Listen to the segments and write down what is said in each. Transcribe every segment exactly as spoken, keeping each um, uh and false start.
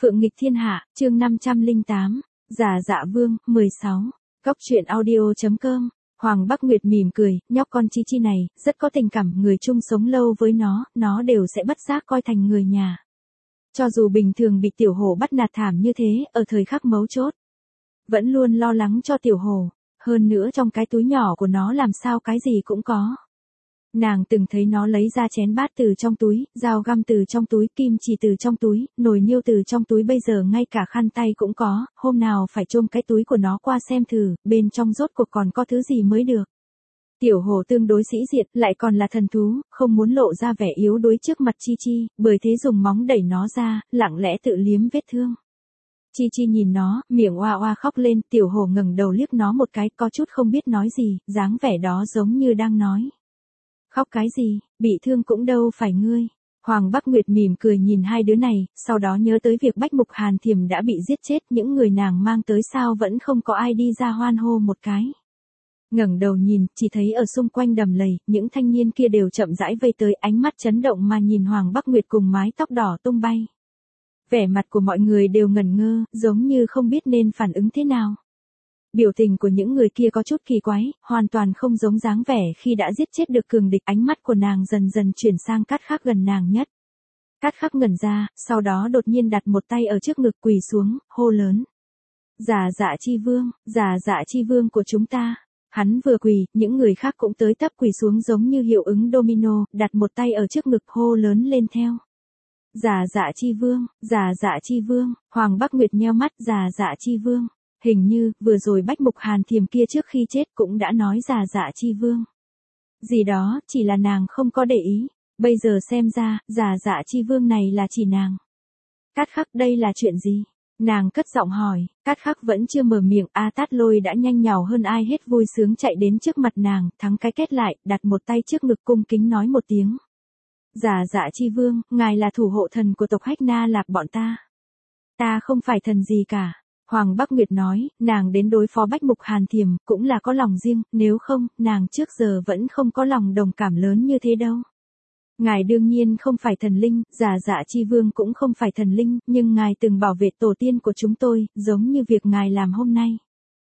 Phượng nghịch thiên hạ, chương năm trăm lẻ tám, Giả Dạ Vương, mười sáu. Góc truyện audio.com. Hoàng Bắc Nguyệt mỉm cười, nhóc con Chi Chi này, rất có tình cảm, người chung sống lâu với nó, nó đều sẽ bất giác coi thành người nhà. Cho dù bình thường bị tiểu hổ bắt nạt thảm như thế, ở thời khắc mấu chốt, vẫn luôn lo lắng cho tiểu hổ, hơn nữa trong cái túi nhỏ của nó làm sao cái gì cũng có. Nàng từng thấy nó lấy ra chén bát từ trong túi, dao găm từ trong túi, kim chỉ từ trong túi, nồi niêu từ trong túi, bây giờ ngay cả khăn tay cũng có, hôm nào phải chôm cái túi của nó qua xem thử, bên trong rốt cuộc còn có thứ gì mới được. Tiểu hổ tương đối sĩ diện, lại còn là thần thú, không muốn lộ ra vẻ yếu đuối trước mặt Chi Chi, bởi thế dùng móng đẩy nó ra, lặng lẽ tự liếm vết thương. Chi Chi nhìn nó, miệng oa oa khóc lên, tiểu hổ ngẩng đầu liếc nó một cái, có chút không biết nói gì, dáng vẻ đó giống như đang nói: khóc cái gì, bị thương cũng đâu phải ngươi. Hoàng Bắc Nguyệt mỉm cười nhìn hai đứa này, sau đó nhớ tới việc Bách Mục Hàn Thiềm đã bị giết chết, những người nàng mang tới sao vẫn không có ai đi ra hoan hô một cái. Ngẩng đầu nhìn, chỉ thấy ở xung quanh đầm lầy, những thanh niên kia đều chậm rãi vây tới, ánh mắt chấn động mà nhìn Hoàng Bắc Nguyệt cùng mái tóc đỏ tung bay. Vẻ mặt của mọi người đều ngẩn ngơ, giống như không biết nên phản ứng thế nào. Biểu tình của những người kia có chút kỳ quái, hoàn toàn không giống dáng vẻ khi đã giết chết được cường địch. Ánh mắt của nàng dần dần chuyển sang Cát Khắc gần nàng nhất. Cát Khắc ngẩn ra, sau đó đột nhiên đặt một tay ở trước ngực, quỳ xuống, hô lớn: Giả Dạ Chi Vương, Giả Dạ Chi Vương của chúng ta. Hắn vừa quỳ, những người khác cũng tới tấp quỳ xuống giống như hiệu ứng domino, đặt một tay ở trước ngực, hô lớn lên theo: Giả Dạ Chi Vương, Giả Dạ Chi Vương. Hoàng Bắc Nguyệt nheo mắt, Giả Dạ Chi Vương. Hình như, vừa rồi Bách Mục Hàn Thiềm kia trước khi chết cũng đã nói Giả Dạ Chi Vương. Gì đó, chỉ là nàng không có để ý. Bây giờ xem ra, Giả Dạ Chi Vương này là chỉ nàng. Cát Khắc, đây là chuyện gì? Nàng cất giọng hỏi. Cát Khắc vẫn chưa mở miệng, A Tát Lôi đã nhanh nhảu hơn ai hết vui sướng chạy đến trước mặt nàng, thắng cái kết lại, đặt một tay trước ngực cung kính nói một tiếng: Giả Dạ Chi Vương, ngài là thủ hộ thần của tộc Hách Na Lạp bọn ta. Ta không phải thần gì cả. Hoàng Bắc Nguyệt nói, nàng đến đối phó Bách Mục Hàn Thiềm, cũng là có lòng riêng, nếu không, nàng trước giờ vẫn không có lòng đồng cảm lớn như thế đâu. Ngài đương nhiên không phải thần linh, Giả Dạ Chi Vương cũng không phải thần linh, nhưng ngài từng bảo vệ tổ tiên của chúng tôi, giống như việc ngài làm hôm nay.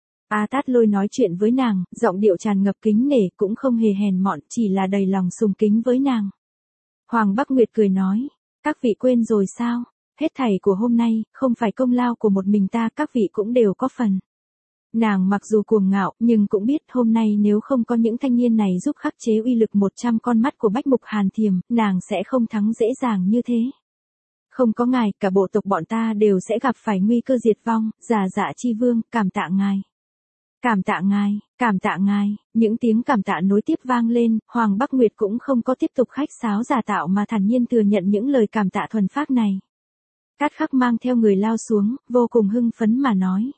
A Tát Lôi nói chuyện với nàng, giọng điệu tràn ngập kính nể, cũng không hề hèn mọn, chỉ là đầy lòng sùng kính với nàng. Hoàng Bắc Nguyệt cười nói, các vị quên rồi sao? Hết thảy của hôm nay, không phải công lao của một mình ta, các vị cũng đều có phần. Nàng mặc dù cuồng ngạo, nhưng cũng biết hôm nay nếu không có những thanh niên này giúp khắc chế uy lực một trăm con mắt của Bách Mục Hàn Thiềm, nàng sẽ không thắng dễ dàng như thế. Không có ngài, cả bộ tộc bọn ta đều sẽ gặp phải nguy cơ diệt vong. Giả Dạ Chi Vương, cảm tạ ngài. Cảm tạ ngài, cảm tạ ngài. Những tiếng cảm tạ nối tiếp vang lên, Hoàng Bắc Nguyệt cũng không có tiếp tục khách sáo giả tạo mà thản nhiên thừa nhận những lời cảm tạ thuần phác này. Cát Khắc mang theo người lao xuống, vô cùng hưng phấn mà nói: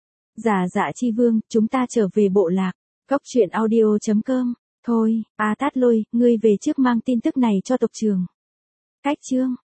Giả Dạ Chi Vương, chúng ta trở về bộ lạc. Góc truyện audio.com. Thôi, A Tát Lôi, ngươi về trước mang tin tức này cho tộc trưởng. Cách chương.